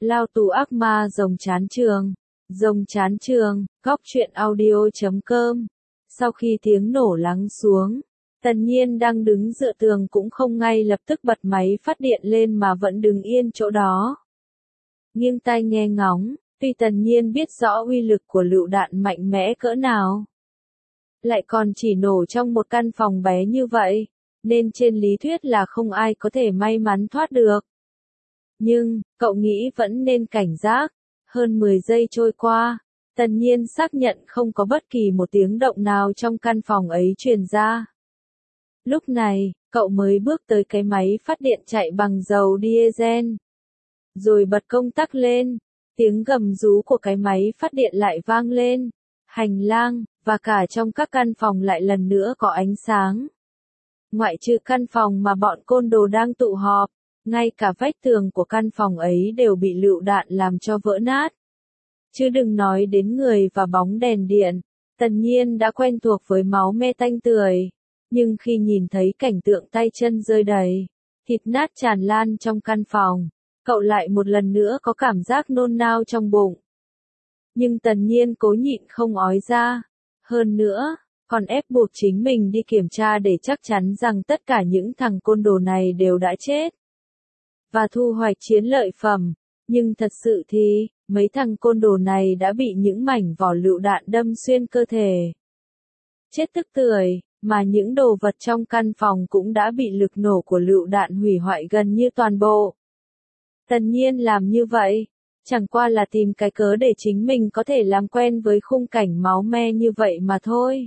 Lao tù ác ma rồng chán trường. Rồng chán trường, góc truyện audio.com. Sau khi tiếng nổ lắng xuống, Tần Nhiên đang đứng dựa tường cũng không ngay lập tức bật máy phát điện lên mà vẫn đứng yên chỗ đó. Nghiêng tai nghe ngóng, tuy Tần Nhiên biết rõ uy lực của lựu đạn mạnh mẽ cỡ nào, lại còn chỉ nổ trong một căn phòng bé như vậy, nên trên lý thuyết là không ai có thể may mắn thoát được. Nhưng, cậu nghĩ vẫn nên cảnh giác. Hơn 10 giây trôi qua, Tần Nhiên xác nhận không có bất kỳ một tiếng động nào trong căn phòng ấy truyền ra. Lúc này, cậu mới bước tới cái máy phát điện chạy bằng dầu diesel. Rồi bật công tắc lên, tiếng gầm rú của cái máy phát điện lại vang lên. Hành lang, và cả trong các căn phòng lại lần nữa có ánh sáng. Ngoại trừ căn phòng mà bọn côn đồ đang tụ họp, ngay cả vách tường của căn phòng ấy đều bị lựu đạn làm cho vỡ nát. Chứ đừng nói đến người và bóng đèn điện. Tần Nhiên đã quen thuộc với máu me tanh tưởi, nhưng khi nhìn thấy cảnh tượng tay chân rơi đầy, thịt nát tràn lan trong căn phòng, cậu lại một lần nữa có cảm giác nôn nao trong bụng. Nhưng Tần Nhiên cố nhịn không ói ra. Hơn nữa, còn ép buộc chính mình đi kiểm tra để chắc chắn rằng tất cả những thằng côn đồ này đều đã chết và thu hoạch chiến lợi phẩm. Nhưng thật sự thì, mấy thằng côn đồ này đã bị những mảnh vỏ lựu đạn đâm xuyên cơ thể. Chết tức tưởi, mà những đồ vật trong căn phòng cũng đã bị lực nổ của lựu đạn hủy hoại gần như toàn bộ. Tần Nhiên làm như vậy, chẳng qua là tìm cái cớ để chính mình có thể làm quen với khung cảnh máu me như vậy mà thôi.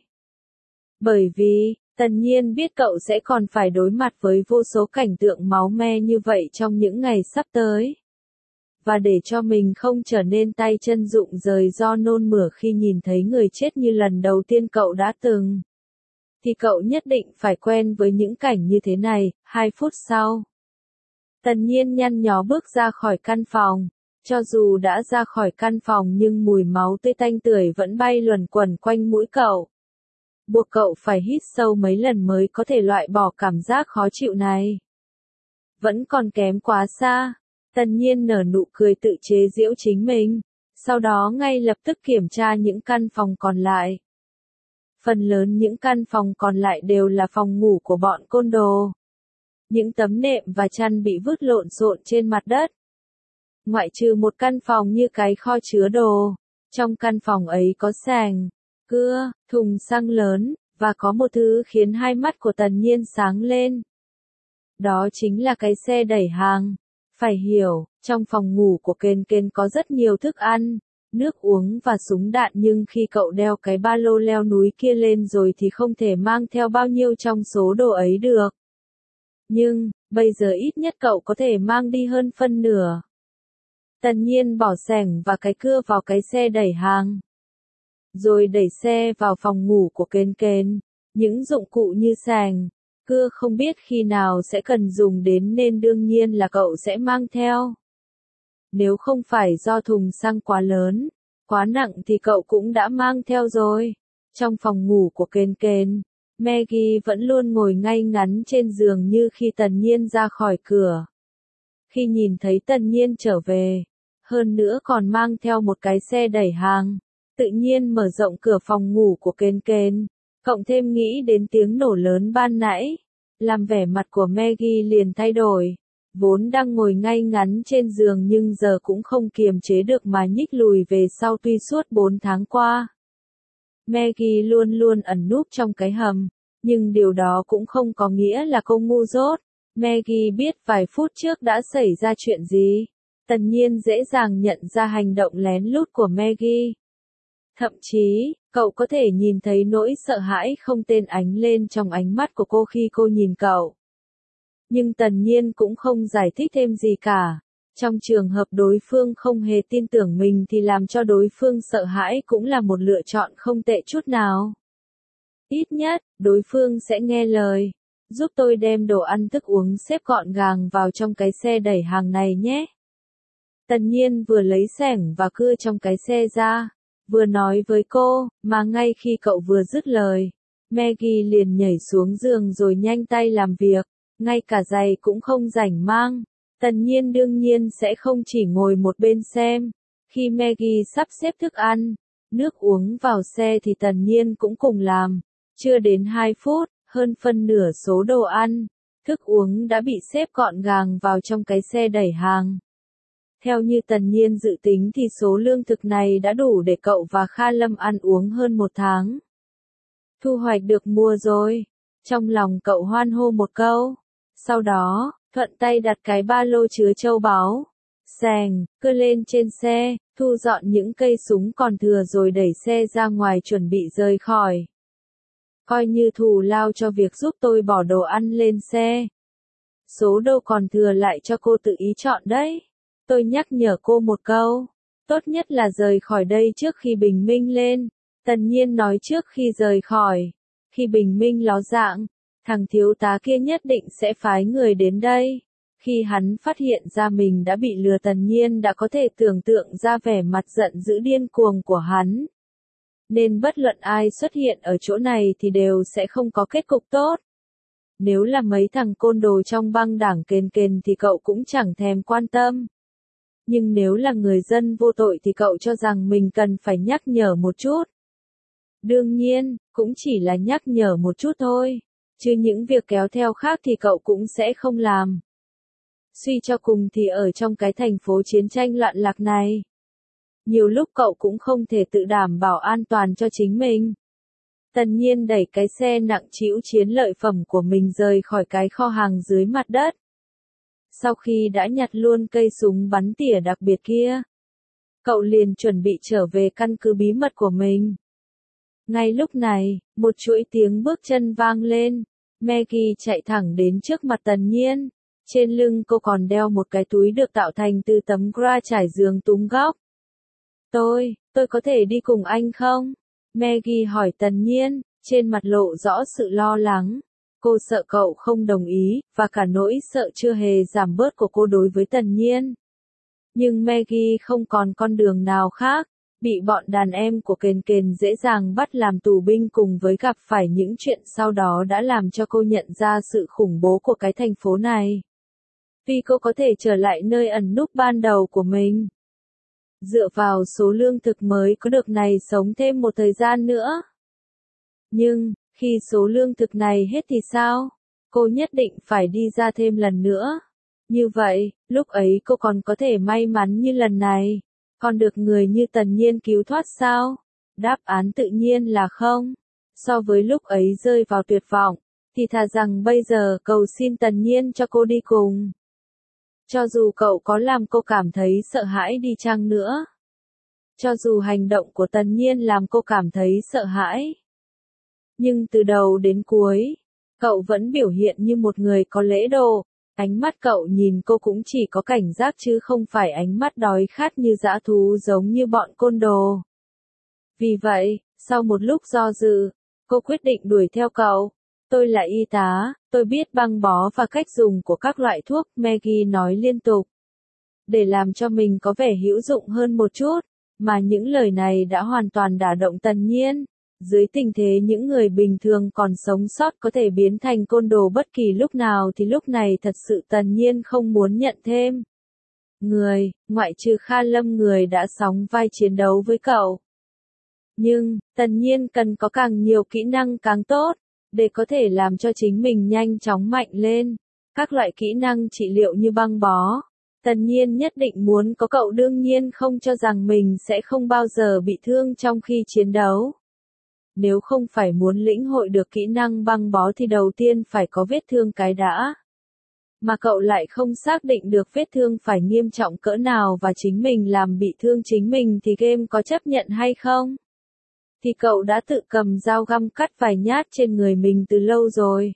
Bởi vì, Tần Nhiên biết cậu sẽ còn phải đối mặt với vô số cảnh tượng máu me như vậy trong những ngày sắp tới. Và để cho mình không trở nên tay chân rụng rời do nôn mửa khi nhìn thấy người chết như lần đầu tiên cậu đã từng, thì cậu nhất định phải quen với những cảnh như thế này. 2 phút sau, Tần Nhiên nhăn nhó bước ra khỏi căn phòng. Cho dù đã ra khỏi căn phòng nhưng mùi máu tươi tanh tưởi vẫn bay luẩn quẩn quanh mũi cậu, buộc cậu phải hít sâu mấy lần mới có thể loại bỏ cảm giác khó chịu này. Vẫn còn kém quá xa. Tần Nhiên nở nụ cười tự chế giễu chính mình, sau đó ngay lập tức kiểm tra những căn phòng còn lại. Phần lớn những căn phòng còn lại đều là phòng ngủ của bọn côn đồ. Những tấm nệm và chăn bị vứt lộn xộn trên mặt đất. Ngoại trừ một căn phòng như cái kho chứa đồ, trong căn phòng ấy có sàng, cưa, thùng xăng lớn, và có một thứ khiến hai mắt của Tần Nhiên sáng lên. Đó chính là cái xe đẩy hàng. Phải hiểu, trong phòng ngủ của Kên Kên có rất nhiều thức ăn, nước uống và súng đạn, nhưng khi cậu đeo cái ba lô leo núi kia lên rồi thì không thể mang theo bao nhiêu trong số đồ ấy được. Nhưng, bây giờ ít nhất cậu có thể mang đi hơn phân nửa. Tần Nhiên bỏ xẻng và cái cưa vào cái xe đẩy hàng, rồi đẩy xe vào phòng ngủ của Kên Kên. Những dụng cụ như xẻng, cưa không biết khi nào sẽ cần dùng đến nên đương nhiên là cậu sẽ mang theo. Nếu không phải do thùng xăng quá lớn, quá nặng thì cậu cũng đã mang theo rồi. Trong phòng ngủ của Kên Kên, Maggie vẫn luôn ngồi ngay ngắn trên giường như khi Tần Nhiên ra khỏi cửa. Khi nhìn thấy Tần Nhiên trở về, hơn nữa còn mang theo một cái xe đẩy hàng, tự nhiên mở rộng cửa phòng ngủ của Kên Kên, cộng thêm nghĩ đến tiếng nổ lớn ban nãy, làm vẻ mặt của Maggie liền thay đổi. Vốn đang ngồi ngay ngắn trên giường nhưng giờ cũng không kiềm chế được mà nhích lùi về sau. Tuy suốt 4 tháng qua, Maggie luôn luôn ẩn núp trong cái hầm, nhưng điều đó cũng không có nghĩa là cô ngu dốt. Maggie biết vài phút trước đã xảy ra chuyện gì. Tần Nhiên dễ dàng nhận ra hành động lén lút của Maggie. Thậm chí, cậu có thể nhìn thấy nỗi sợ hãi không tên ánh lên trong ánh mắt của cô khi cô nhìn cậu. Nhưng Tần Nhiên cũng không giải thích thêm gì cả. Trong trường hợp đối phương không hề tin tưởng mình thì làm cho đối phương sợ hãi cũng là một lựa chọn không tệ chút nào. Ít nhất, đối phương sẽ nghe lời. Giúp tôi đem đồ ăn thức uống xếp gọn gàng vào trong cái xe đẩy hàng này nhé. Tần Nhiên vừa lấy xẻng và cưa trong cái xe ra, vừa nói với cô, mà ngay khi cậu vừa dứt lời, Maggie liền nhảy xuống giường rồi nhanh tay làm việc, ngay cả giày cũng không rảnh mang. Tần Nhiên đương nhiên sẽ không chỉ ngồi một bên xem. Khi Maggie sắp xếp thức ăn, nước uống vào xe thì Tần Nhiên cũng cùng làm. Chưa đến 2 phút, hơn phân nửa số đồ ăn, thức uống đã bị xếp gọn gàng vào trong cái xe đẩy hàng. Theo như Tần Nhiên dự tính thì số lương thực này đã đủ để cậu và Kha Lâm ăn uống hơn 1 tháng. Thu hoạch được mùa rồi. Trong lòng cậu hoan hô một câu. Sau đó, thuận tay đặt cái ba lô chứa châu báu. Sành, cơ lên trên xe, thu dọn những cây súng còn thừa rồi đẩy xe ra ngoài chuẩn bị rời khỏi. Coi như thù lao cho việc giúp tôi bỏ đồ ăn lên xe. Số đồ còn thừa lại cho cô tự ý chọn đấy. Tôi nhắc nhở cô một câu. Tốt nhất là rời khỏi đây trước khi bình minh lên. Tần Nhiên nói trước khi rời khỏi. Khi bình minh ló dạng, thằng thiếu tá kia nhất định sẽ phái người đến đây. Khi hắn phát hiện ra mình đã bị lừa, Tần Nhiên đã có thể tưởng tượng ra vẻ mặt giận dữ điên cuồng của hắn. Nên bất luận ai xuất hiện ở chỗ này thì đều sẽ không có kết cục tốt. Nếu là mấy thằng côn đồ trong băng đảng kền kền thì cậu cũng chẳng thèm quan tâm. Nhưng nếu là người dân vô tội thì cậu cho rằng mình cần phải nhắc nhở một chút. Đương nhiên, cũng chỉ là nhắc nhở một chút thôi. Chứ những việc kéo theo khác thì cậu cũng sẽ không làm. Suy cho cùng thì ở trong cái thành phố chiến tranh loạn lạc này, nhiều lúc cậu cũng không thể tự đảm bảo an toàn cho chính mình. Tần Nhiên đẩy cái xe nặng trĩu chiến lợi phẩm của mình rời khỏi cái kho hàng dưới mặt đất. Sau khi đã nhặt luôn cây súng bắn tỉa đặc biệt kia, cậu liền chuẩn bị trở về căn cứ bí mật của mình. Ngay lúc này, một chuỗi tiếng bước chân vang lên. Maggie chạy thẳng đến trước mặt Tần Nhiên. Trên lưng cô còn đeo một cái túi được tạo thành từ tấm gra trải giường túm góc. Tôi có thể đi cùng anh không? Maggie hỏi Tần Nhiên, trên mặt lộ rõ sự lo lắng. Cô sợ cậu không đồng ý, và cả nỗi sợ chưa hề giảm bớt của cô đối với Tần Nhiên. Nhưng Maggie không còn con đường nào khác. Bị bọn đàn em của kền kền dễ dàng bắt làm tù binh cùng với gặp phải những chuyện sau đó đã làm cho cô nhận ra sự khủng bố của cái thành phố này. Tuy cô có thể trở lại nơi ẩn núp ban đầu của mình, dựa vào số lương thực mới có được này sống thêm một thời gian nữa. Nhưng, khi số lương thực này hết thì sao? Cô nhất định phải đi ra thêm lần nữa. Như vậy, lúc ấy cô còn có thể may mắn như lần này. Còn được người như Tần Nhiên cứu thoát sao? Đáp án tự nhiên là không. So với lúc ấy rơi vào tuyệt vọng, thì thà rằng bây giờ cầu xin Tần Nhiên cho cô đi cùng. Cho dù cậu có làm cô cảm thấy sợ hãi đi chăng nữa. Cho dù hành động của Tần Nhiên làm cô cảm thấy sợ hãi. Nhưng từ đầu đến cuối, cậu vẫn biểu hiện như một người có lễ độ. Ánh mắt cậu nhìn cô cũng chỉ có cảnh giác chứ không phải ánh mắt đói khát như dã thú giống như bọn côn đồ. Vì vậy, sau một lúc do dự, cô quyết định đuổi theo cậu. Tôi là y tá, tôi biết băng bó và cách dùng của các loại thuốc, Maggie nói liên tục. Để làm cho mình có vẻ hữu dụng hơn một chút, mà những lời này đã hoàn toàn đả động Tần Nhiên. Dưới tình thế những người bình thường còn sống sót có thể biến thành côn đồ bất kỳ lúc nào thì lúc này thật sự Tần Nhiên không muốn nhận thêm người, ngoại trừ Kha Lâm người đã sóng vai chiến đấu với cậu. Nhưng, Tần Nhiên cần có càng nhiều kỹ năng càng tốt, để có thể làm cho chính mình nhanh chóng mạnh lên. Các loại kỹ năng trị liệu như băng bó. Tần Nhiên nhất định muốn có cậu, đương nhiên không cho rằng mình sẽ không bao giờ bị thương trong khi chiến đấu. Nếu không phải muốn lĩnh hội được kỹ năng băng bó thì đầu tiên phải có vết thương cái đã. Mà cậu lại không xác định được vết thương phải nghiêm trọng cỡ nào và chính mình làm bị thương chính mình thì game có chấp nhận hay không? Thì cậu đã tự cầm dao găm cắt vài nhát trên người mình từ lâu rồi.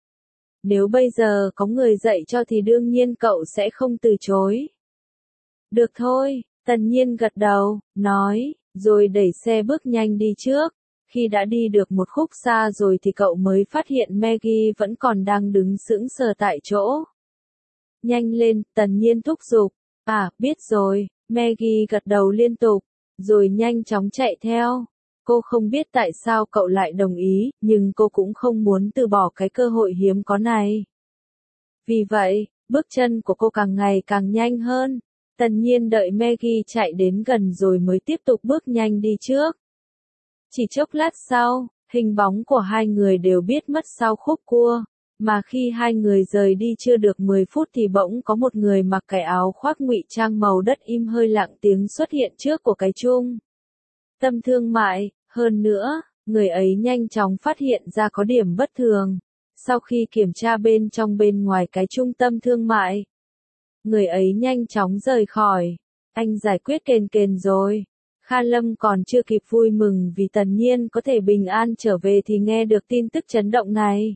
Nếu bây giờ có người dạy cho thì đương nhiên cậu sẽ không từ chối. Được thôi, Tần Nhiên gật đầu, nói, rồi đẩy xe bước nhanh đi trước. Khi đã đi được một khúc xa rồi thì cậu mới phát hiện Maggie vẫn còn đang đứng sững sờ tại chỗ. Nhanh lên, Tần Nhiên thúc giục. À, biết rồi, Maggie gật đầu liên tục, rồi nhanh chóng chạy theo. Cô không biết tại sao cậu lại đồng ý, nhưng cô cũng không muốn từ bỏ cái cơ hội hiếm có này. Vì vậy, Bước chân của cô càng ngày càng nhanh hơn. Tần Nhiên đợi Maggie chạy đến gần rồi mới tiếp tục bước nhanh đi trước. Chỉ chốc lát sau, hình bóng của hai người đều biết mất sau khúc cua. Mà khi hai người rời đi chưa được 10 phút thì bỗng có một người mặc cái áo khoác ngụy trang màu đất im hơi lặng tiếng xuất hiện trước của cái trung tâm thương mại. Hơn nữa, người ấy nhanh chóng phát hiện ra có điểm bất thường. Sau khi kiểm tra bên trong bên ngoài cái trung tâm thương mại, người ấy nhanh chóng rời khỏi. Anh giải quyết kền kền rồi. Kha Lâm còn chưa kịp vui mừng vì Tần Nhiên có thể bình an trở về thì nghe được tin tức chấn động này.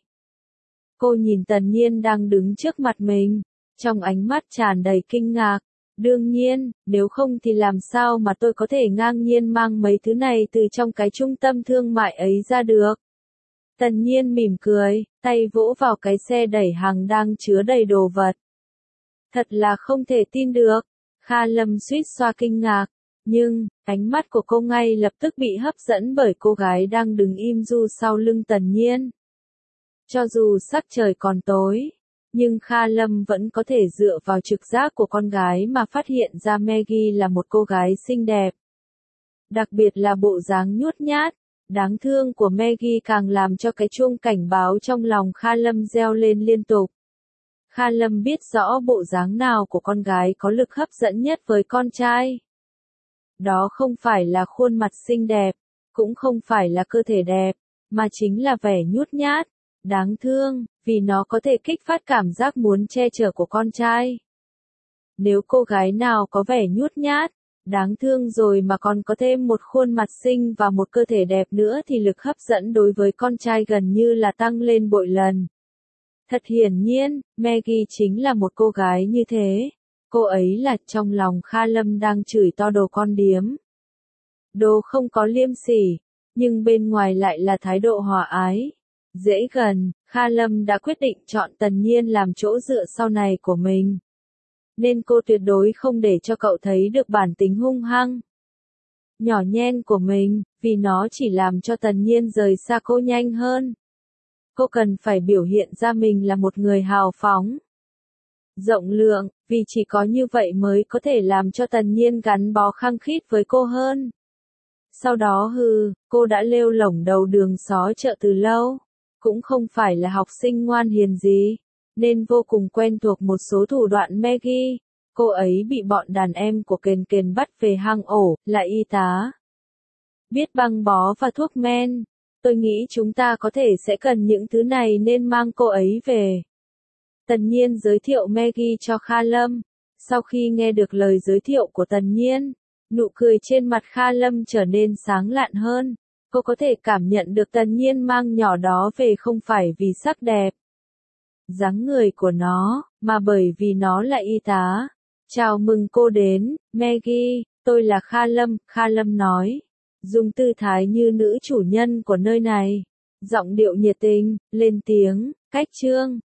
Cô nhìn Tần Nhiên đang đứng trước mặt mình, trong ánh mắt tràn đầy kinh ngạc. Đương nhiên, nếu không thì làm sao mà tôi có thể ngang nhiên mang mấy thứ này từ trong cái trung tâm thương mại ấy ra được. Tần Nhiên mỉm cười, tay vỗ vào cái xe đẩy hàng đang chứa đầy đồ vật. Thật là không thể tin được. Kha Lâm suýt xoa kinh ngạc, nhưng, ánh mắt của cô ngay lập tức bị hấp dẫn bởi cô gái đang đứng im du sau lưng Tần Nhiên. Cho dù sắc trời còn tối, nhưng Kha Lâm vẫn có thể dựa vào trực giác của con gái mà phát hiện ra Maggie là một cô gái xinh đẹp. Đặc biệt là bộ dáng nhút nhát, đáng thương của Maggie càng làm cho cái chuông cảnh báo trong lòng Kha Lâm reo lên liên tục. Kha Lâm biết rõ bộ dáng nào của con gái có lực hấp dẫn nhất với con trai. Đó không phải là khuôn mặt xinh đẹp, cũng không phải là cơ thể đẹp, mà chính là vẻ nhút nhát, đáng thương, vì nó có thể kích phát cảm giác muốn che chở của con trai. Nếu cô gái nào có vẻ nhút nhát, đáng thương rồi mà còn có thêm một khuôn mặt xinh và một cơ thể đẹp nữa thì lực hấp dẫn đối với con trai gần như là tăng lên bội lần. Thật hiển nhiên, Maggie chính là một cô gái như thế. Cô ấy là trong lòng Kha Lâm đang chửi to đồ con điếm. Đồ không có liêm sỉ, nhưng bên ngoài lại là thái độ hòa ái. Dễ gần, Kha Lâm đã quyết định chọn Tần Nhiên làm chỗ dựa sau này của mình. Nên cô tuyệt đối không để cho cậu thấy được bản tính hung hăng, nhỏ nhen của mình, vì nó chỉ làm cho Tần Nhiên rời xa cô nhanh hơn. Cô cần phải biểu hiện ra mình là một người hào phóng, rộng lượng, vì chỉ có như vậy mới có thể làm cho Tần Nhiên gắn bó khăng khít với cô hơn. Sau đó cô đã lêu lổng đầu đường xó chợ từ lâu, cũng không phải là học sinh ngoan hiền gì, nên vô cùng quen thuộc một số thủ đoạn Maggie. Cô ấy bị bọn đàn em của Kền Kền bắt về hang ổ, là y tá, biết băng bó và thuốc men. Tôi nghĩ chúng ta có thể sẽ cần những thứ này nên mang cô ấy về. Tần Nhiên giới thiệu Maggie cho Kha Lâm. Sau khi nghe được lời giới thiệu của Tần Nhiên, nụ cười trên mặt Kha Lâm trở nên sáng lạn hơn. Cô có thể cảm nhận được Tần Nhiên mang nhỏ đó về không phải vì sắc đẹp, dáng người của nó, mà bởi vì nó là y tá. Chào mừng cô đến, Maggie, tôi là Kha Lâm nói, dùng tư thái như nữ chủ nhân của nơi này. Giọng điệu nhiệt tình, lên tiếng, cách chương.